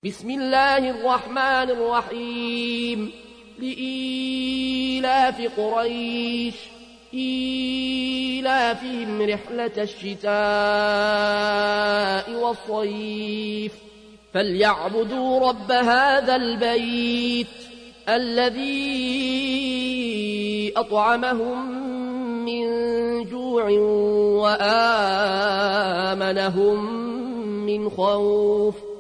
بسم الله الرحمن الرحيم لإيلاف قريش إيلافهم رحلة الشتاء والصيف فليعبدوا رب هذا البيت الذي أطعمهم من جوع وآمنهم من خوف